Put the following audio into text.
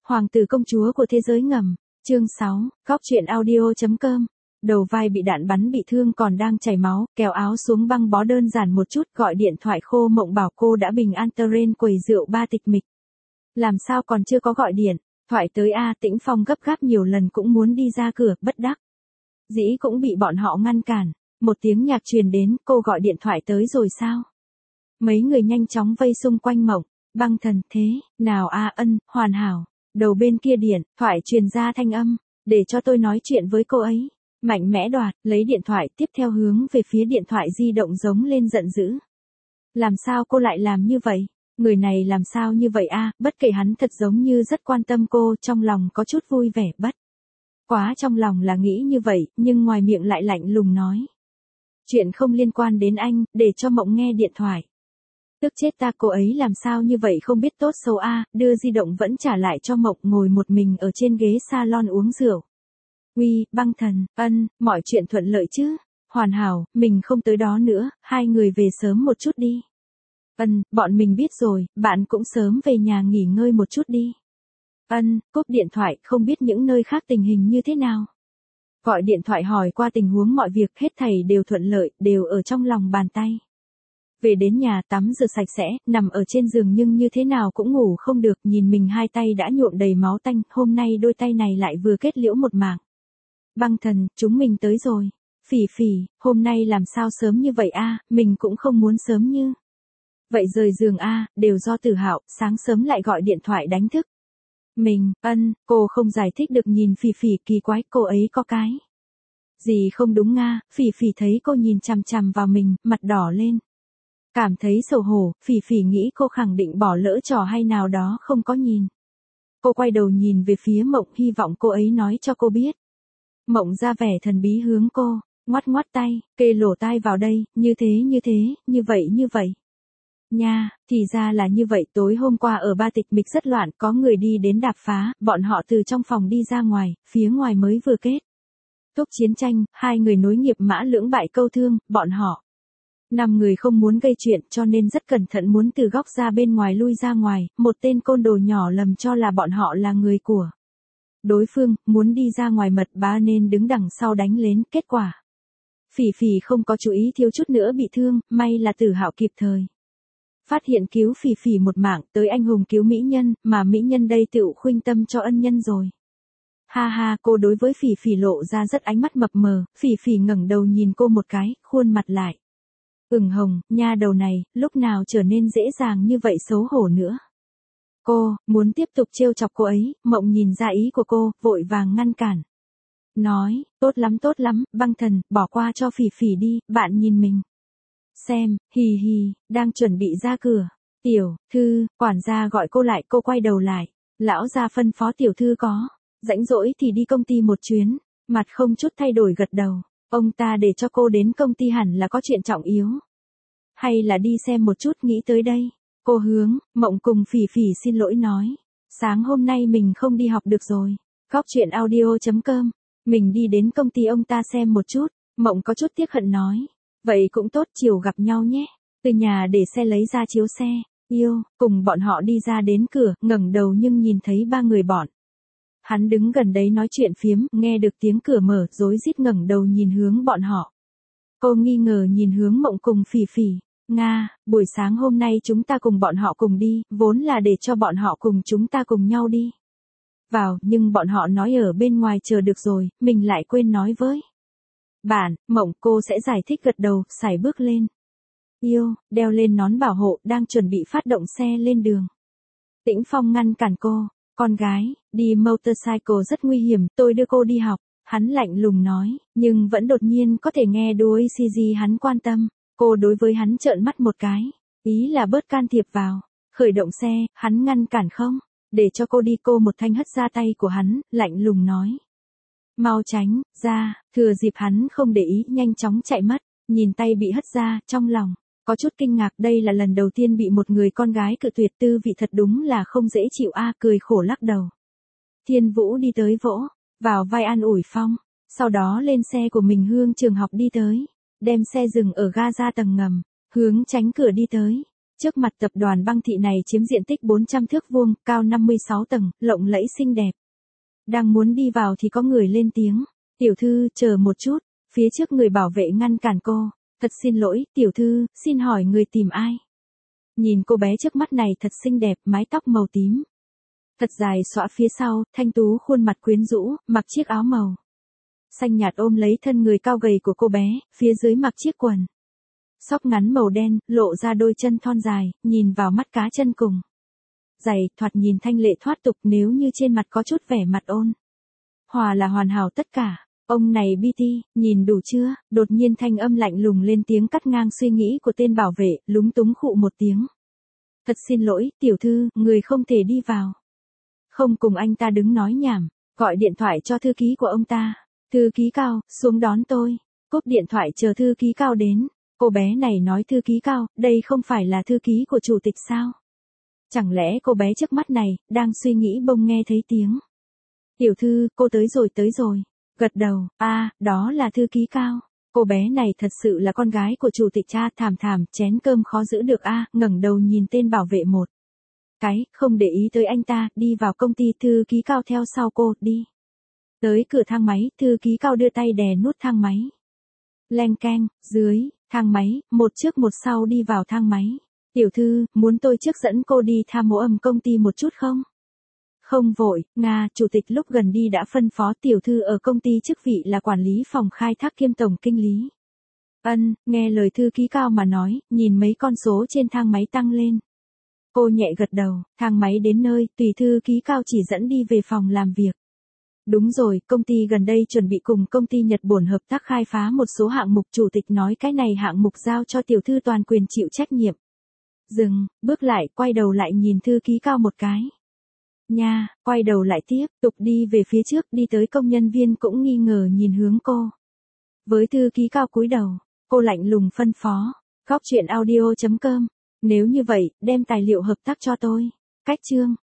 Hoàng tử công chúa của thế giới ngầm, chương 6, góc truyện audio.com. Đầu vai bị đạn bắn bị thương còn đang chảy máu, kéo áo xuống băng bó đơn giản một chút, gọi điện thoại Khô Mộng bảo cô đã bình an terrain quầy rượu ba tịch mịch. Làm sao còn chưa có gọi điện, thoại tới a. Tĩnh Phong gấp gáp nhiều lần cũng muốn đi ra cửa, bất đắc dĩ cũng bị bọn họ ngăn cản. Một tiếng nhạc truyền đến, cô gọi điện thoại tới rồi sao? Mấy người nhanh chóng vây xung quanh Mộng. Băng thần, thế nào a? Ân, hoàn hảo. Đầu bên kia điện thoại truyền ra thanh âm, để cho tôi nói chuyện với cô ấy. Mạnh mẽ đoạt, lấy điện thoại tiếp theo hướng về phía điện thoại di động giống lên giận dữ. Làm sao cô lại làm như vậy? Người này làm sao như vậy a? Bất kể hắn thật giống như rất quan tâm cô, trong lòng có chút vui vẻ bất quá, trong lòng là nghĩ như vậy, nhưng ngoài miệng lại lạnh lùng nói. Chuyện không liên quan đến anh, để cho Mộng nghe điện thoại. Tức chết ta, cô ấy làm sao như vậy không biết tốt xấu a? Đưa di động vẫn trả lại cho Mộng, ngồi một mình ở trên ghế salon uống rượu. Uy, băng thần, ân, mọi chuyện thuận lợi chứ? Hoàn hảo, mình không tới đó nữa, hai người về sớm một chút đi. Ân, bọn mình biết rồi, bạn cũng sớm về nhà nghỉ ngơi một chút đi. Ân, cúp điện thoại, không biết những nơi khác tình hình như thế nào. Gọi điện thoại hỏi qua tình huống, mọi việc hết thảy đều thuận lợi, đều ở trong lòng bàn tay. Về đến nhà tắm rửa sạch sẽ, nằm ở trên giường nhưng như thế nào cũng ngủ không được, nhìn mình hai tay đã nhuộm đầy máu tanh, hôm nay đôi tay này lại vừa kết liễu một mảng. Băng thần, chúng mình tới rồi. Phỉ phỉ, hôm nay làm sao sớm như vậy a? Mình cũng không muốn sớm như vậy rời giường a, đều do Tử Hạo, sáng sớm lại gọi điện thoại đánh thức mình. Ân, cô không giải thích được, nhìn Phỉ phỉ kỳ quái, cô ấy có cái gì không đúng nga? Phỉ phỉ thấy cô nhìn chằm chằm vào mình, mặt đỏ lên. Cảm thấy xấu hổ, Phỉ phỉ nghĩ cô khẳng định bỏ lỡ trò hay nào đó không có nhìn. Cô quay đầu nhìn về phía Mộng, hy vọng cô ấy nói cho cô biết. Mộng ra vẻ thần bí hướng cô, ngoắt ngoắt tay, kê lỗ tai vào đây, như thế, như vậy. Nha, thì ra là như vậy, tối hôm qua ở ba tịch mịch rất loạn, có người đi đến đạp phá, bọn họ từ trong phòng đi ra ngoài, phía ngoài mới vừa kết thúc chiến tranh, hai người nối nghiệp mã lưỡng bại câu thương, bọn họ 5 người không muốn gây chuyện cho nên rất cẩn thận muốn từ góc ra bên ngoài lui ra ngoài, một tên côn đồ nhỏ lầm cho là bọn họ là người của đối phương, muốn đi ra ngoài mật báo nên đứng đằng sau đánh lên, kết quả Phỉ phỉ không có chú ý, thiếu chút nữa bị thương, may là Tử Hạo kịp thời phát hiện cứu Phỉ phỉ một mạng, tới anh hùng cứu mỹ nhân, mà mỹ nhân đây tựu khuynh tâm cho ân nhân rồi. Ha ha, cô đối với Phỉ phỉ lộ ra rất ánh mắt mập mờ, Phỉ phỉ ngẩng đầu nhìn cô một cái, khuôn mặt lại ửng hồng, nha đầu này, lúc nào trở nên dễ dàng như vậy, xấu hổ nữa. Cô, muốn tiếp tục trêu chọc cô ấy, Mộng nhìn ra ý của cô, vội vàng ngăn cản. Nói, tốt lắm, băng thần, bỏ qua cho Phỉ phỉ đi, bạn nhìn mình xem, hì hì, đang chuẩn bị ra cửa. Tiểu thư, quản gia gọi cô lại, cô quay đầu lại. Lão gia phân phó tiểu thư có rãnh rỗi thì đi công ty một chuyến, mặt không chút thay đổi gật đầu. Ông ta để cho cô đến công ty hẳn là có chuyện trọng yếu. Hay là đi xem một chút, nghĩ tới đây. Cô hướng, Mộng cùng Phỉ phỉ xin lỗi nói. Sáng hôm nay mình không đi học được rồi. Góc truyện audio.com. Mình đi đến công ty ông ta xem một chút. Mộng có chút tiếc hận nói. Vậy cũng tốt, chiều gặp nhau nhé. Từ nhà để xe lấy ra chiếu xe. Yêu, cùng bọn họ đi ra đến cửa, ngẩng đầu nhưng nhìn thấy 3 người bọn hắn đứng gần đấy nói chuyện phiếm, nghe được tiếng cửa mở, rối rít ngẩng đầu nhìn hướng bọn họ. Cô nghi ngờ nhìn hướng Mộng cùng Phỉ phỉ. Nga, buổi sáng hôm nay chúng ta cùng bọn họ cùng đi, vốn là để cho bọn họ cùng chúng ta cùng nhau đi vào, nhưng bọn họ nói ở bên ngoài chờ được rồi, mình lại quên nói với bạn. Mộng, cô sẽ giải thích, gật đầu, sải bước lên. Yêu, đeo lên nón bảo hộ, đang chuẩn bị phát động xe lên đường. Tĩnh Phong ngăn cản cô. Con gái, đi motorcycle rất nguy hiểm, tôi đưa cô đi học. Hắn lạnh lùng nói, nhưng vẫn đột nhiên có thể nghe đuôi CG hắn quan tâm. Cô đối với hắn trợn mắt một cái, ý là bớt can thiệp vào. Khởi động xe, hắn ngăn cản không, để cho cô đi, cô một thanh hất ra tay của hắn, lạnh lùng nói. Mau tránh ra, thừa dịp hắn không để ý, nhanh chóng chạy mất, nhìn tay bị hất ra, trong lòng có chút kinh ngạc, đây là lần đầu tiên bị một người con gái cự tuyệt, tư vị thật đúng là không dễ chịu a, cười khổ lắc đầu. Thiên Vũ đi tới vỗ vào vai an ủi Phong, sau đó lên xe của mình hướng trường học đi tới, đem xe dừng ở ga ra tầng ngầm, hướng tránh cửa đi tới. Trước mặt tập đoàn băng thị này chiếm diện tích 400 thước vuông, cao 56 tầng, lộng lẫy xinh đẹp. Đang muốn đi vào thì có người lên tiếng. Tiểu thư, chờ một chút. Phía trước người bảo vệ ngăn cản cô. Thật xin lỗi, tiểu thư, xin hỏi người tìm ai? Nhìn cô bé trước mắt này thật xinh đẹp, mái tóc màu tím. Thật dài xõa phía sau, thanh tú khuôn mặt quyến rũ, mặc chiếc áo màu xanh nhạt ôm lấy thân người cao gầy của cô bé, phía dưới mặc chiếc quần xóc ngắn màu đen, lộ ra đôi chân thon dài, nhìn vào mắt cá chân cùng giày, thoạt nhìn thanh lệ thoát tục nếu như trên mặt có chút vẻ mặt ôn hòa là hoàn hảo tất cả. Ông này BT, nhìn đủ chưa? Đột nhiên thanh âm lạnh lùng lên tiếng cắt ngang suy nghĩ của tên bảo vệ, lúng túng khụ một tiếng. Thật xin lỗi, tiểu thư, người không thể đi vào. Không cùng anh ta đứng nói nhảm, gọi điện thoại cho thư ký của ông ta. Thư ký Cao, xuống đón tôi. Cúp điện thoại chờ thư ký Cao đến. Cô bé này nói thư ký Cao, đây không phải là thư ký của chủ tịch sao? Chẳng lẽ cô bé trước mắt này, đang suy nghĩ bỗng nghe thấy tiếng. Tiểu thư, cô tới rồi. Gật đầu, đó là thư ký Cao. Cô bé này thật sự là con gái của chủ tịch cha, thảm, chén cơm khó giữ được ngẩng đầu nhìn tên bảo vệ một cái, không để ý tới anh ta, đi vào công ty. Thư ký Cao theo sau cô, đi. Tới cửa thang máy, thư ký Cao đưa tay đè nút thang máy. Leng keng, dưới, thang máy, một trước một sau đi vào thang máy. Tiểu thư, muốn tôi trước dẫn cô đi tham mô âm công ty một chút không? Không vội, chủ tịch lúc gần đi đã phân phó tiểu thư ở công ty chức vị là quản lý phòng khai thác kiêm tổng kinh lý. Nghe lời thư ký Cao mà nói, nhìn mấy con số trên thang máy tăng lên. Cô nhẹ gật đầu, thang máy đến nơi, tùy thư ký Cao chỉ dẫn đi về phòng làm việc. Đúng rồi, công ty gần đây chuẩn bị cùng công ty Nhật Bổn hợp tác khai phá một số hạng mục, chủ tịch nói cái này hạng mục giao cho tiểu thư toàn quyền chịu trách nhiệm. Dừng, bước lại, quay đầu lại nhìn thư ký Cao một cái. Quay đầu lại tiếp tục đi về phía trước, đi tới công nhân viên cũng nghi ngờ nhìn hướng cô. Với thư ký Cao cúi đầu, cô lạnh lùng phân phó. Góc truyện audio.com. Nếu như vậy, đem tài liệu hợp tác cho tôi. Cách chương.